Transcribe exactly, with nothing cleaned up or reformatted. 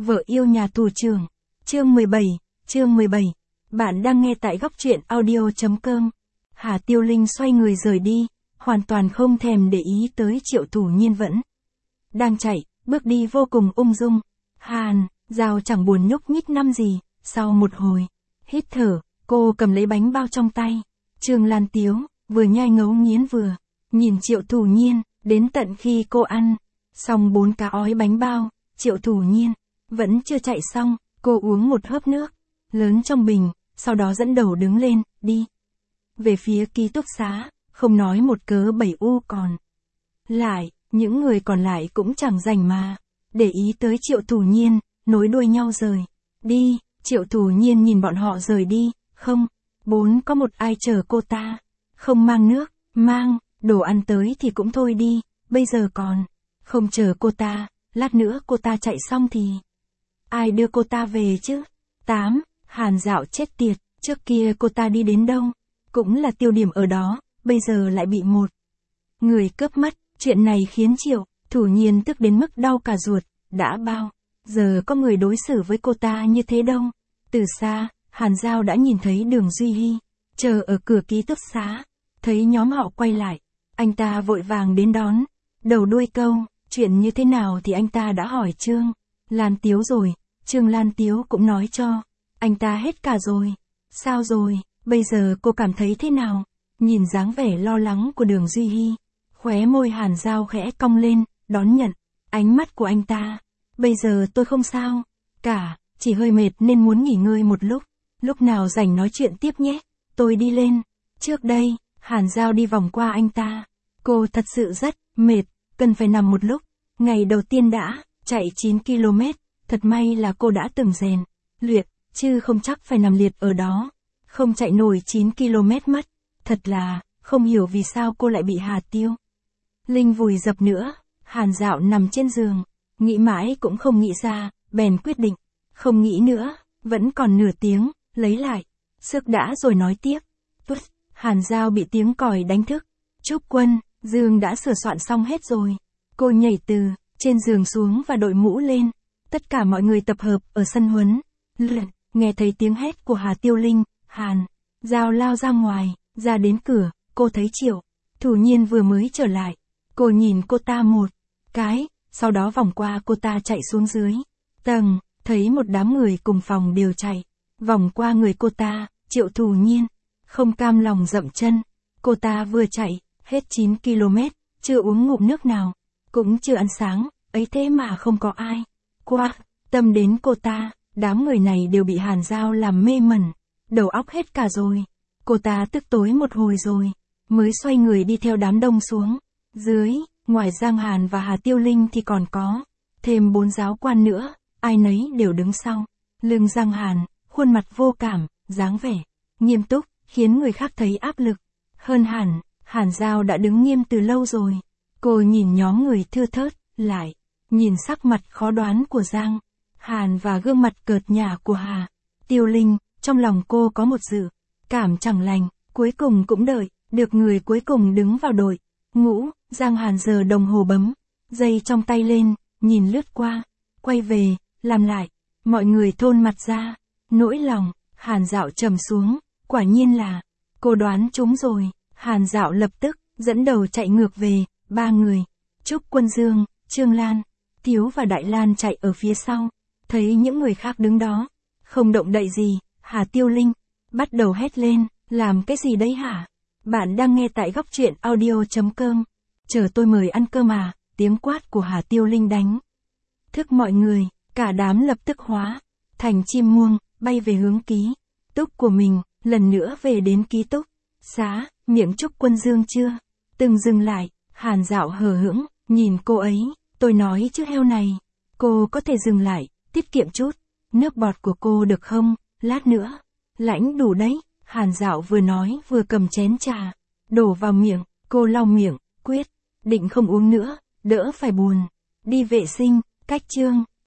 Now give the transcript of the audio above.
Vợ yêu nhà tù trưởng. Chương mười bảy, chương mười bảy. Bạn đang nghe tại góc truyện audio.com. Hà Tiêu Linh xoay người rời đi, hoàn toàn không thèm để ý tới Triệu Thủ Nhiên vẫn đang chạy, bước đi vô cùng ung dung. Hàn, Giao chẳng buồn nhúc nhích năm gì, sau một hồi hít thở, cô cầm lấy bánh bao trong tay. Trương Lan Tiếu vừa nhai ngấu nghiến vừa nhìn Triệu Thủ Nhiên, đến tận khi cô ăn xong bốn cá ói bánh bao, Triệu Thủ Nhiên vẫn chưa chạy xong, cô uống một hớp nước lớn trong bình, sau đó dẫn đầu đứng lên, đi về phía ký túc xá, không nói một cớ bảy u còn lại, những người còn lại cũng chẳng rảnh mà để ý tới Triệu Thủ Nhiên, nối đuôi nhau rời đi. Triệu Thủ Nhiên nhìn bọn họ rời đi, không, bốn có một ai chờ cô ta, không mang nước, mang đồ ăn tới thì cũng thôi đi, bây giờ còn không chờ cô ta, lát nữa cô ta chạy xong thì ai đưa cô ta về chứ? Tám, Hàn Dạo chết tiệt, trước kia cô ta đi đến đâu cũng là tiêu điểm ở đó, bây giờ lại bị một người cướp mất, chuyện này khiến Triệu Thủ Nhiên tức đến mức đau cả ruột, đã bao giờ có người đối xử với cô ta như thế đâu. Từ xa, Hàn Dao đã nhìn thấy Đường Duy Hy chờ ở cửa ký túc xá, thấy nhóm họ quay lại, anh ta vội vàng đến đón, đầu đuôi câu, chuyện như thế nào thì anh ta đã hỏi Trương Lan Tiếu rồi, Trương Lan Tiếu cũng nói cho anh ta hết cả rồi. Sao rồi, bây giờ cô cảm thấy thế nào? Nhìn dáng vẻ lo lắng của Đường Duy Hy, khóe môi Hàn Dao khẽ cong lên, đón nhận ánh mắt của anh ta. Bây giờ tôi không sao cả, chỉ hơi mệt nên muốn nghỉ ngơi một lúc, lúc nào rảnh nói chuyện tiếp nhé, tôi đi lên. Trước đây, Hàn Dao đi vòng qua anh ta, cô thật sự rất mệt, cần phải nằm một lúc. Ngày đầu tiên đã chạy chín ki lô mét, thật may là cô đã từng rèn luyện, chứ không chắc phải nằm liệt ở đó, không chạy nổi chín ki lô mét mất. Thật là không hiểu vì sao cô lại bị Hà Tiêu Linh vùi dập nữa. Hàn Dạo nằm trên giường, nghĩ mãi cũng không nghĩ ra, bèn quyết định không nghĩ nữa, vẫn còn nửa tiếng, lấy lại sức đã rồi nói tiếp. Tốt, Hàn Dao bị tiếng còi đánh thức. Trúc Quân, giường đã sửa soạn xong hết rồi. Cô nhảy từ trên giường xuống và đội mũ lên. Tất cả mọi người tập hợp ở sân huấn luyện, nghe thấy tiếng hét của Hà Tiêu Linh, Hàn Dao lao ra ngoài, ra đến cửa, cô thấy Triệu Thủ Nhiên vừa mới trở lại. Cô nhìn cô ta một cái, sau đó vòng qua cô ta chạy xuống dưới tầng, thấy một đám người cùng phòng đều chạy vòng qua người cô ta. Triệu Thủ Nhiên không cam lòng dậm chân, cô ta vừa chạy hết chín ki lô mét, chưa uống ngụm nước nào, cũng chưa ăn sáng, ấy thế mà không có ai qua tâm đến cô ta. Đám người này đều bị Hàn Dao làm mê mẩn, đầu óc hết cả rồi. Cô ta tức tối một hồi rồi mới xoay người đi theo đám đông xuống dưới. Ngoài Giang Hàn và Hà Tiêu Linh thì còn có thêm bốn giáo quan nữa, ai nấy đều đứng sau lưng Giang Hàn, khuôn mặt vô cảm, dáng vẻ nghiêm túc, khiến người khác thấy áp lực. Hơn hẳn, Hàn Dao đã đứng nghiêm từ lâu rồi. Cô nhìn nhóm người thưa thớt, lại nhìn sắc mặt khó đoán của Giang Hàn và gương mặt cợt nhả của Hà Tiêu Linh, trong lòng cô có một dự cảm chẳng lành. Cuối cùng cũng đợi được người cuối cùng đứng vào đội ngũ. Giang Hàn giờ đồng hồ bấm dây trong tay lên, nhìn lướt qua, quay về, làm lại. Mọi người thôn mặt ra, nỗi lòng. Hàn Dạo trầm xuống, quả nhiên là cô đoán trúng rồi. Hàn Dạo lập tức dẫn đầu chạy ngược về. Ba người, Trúc Quân Dương, Trương Lan Tiếu và Đại Lan chạy ở phía sau, thấy những người khác đứng đó không động đậy gì. Hà Tiêu Linh bắt đầu hét lên, làm cái gì đấy hả? Bạn đang nghe tại góc truyện audio.com. Chờ tôi mời ăn cơm à? Tiếng quát của Hà Tiêu Linh đánh thức mọi người, cả đám lập tức hóa thành chim muông, bay về hướng ký túc của mình. Lần nữa về đến ký túc xá, miệng Trúc Quân Dương chưa từng dừng lại. Hàn Dạo hờ hững nhìn cô ấy, tôi nói chứ heo này, cô có thể dừng lại, tiết kiệm chút nước bọt của cô được không? Lát nữa lãnh đủ đấy. Hàn Dạo vừa nói vừa cầm chén trà đổ vào miệng. Cô lau miệng, quyết định không uống nữa, đỡ phải buồn. Đi vệ sinh, cách Trương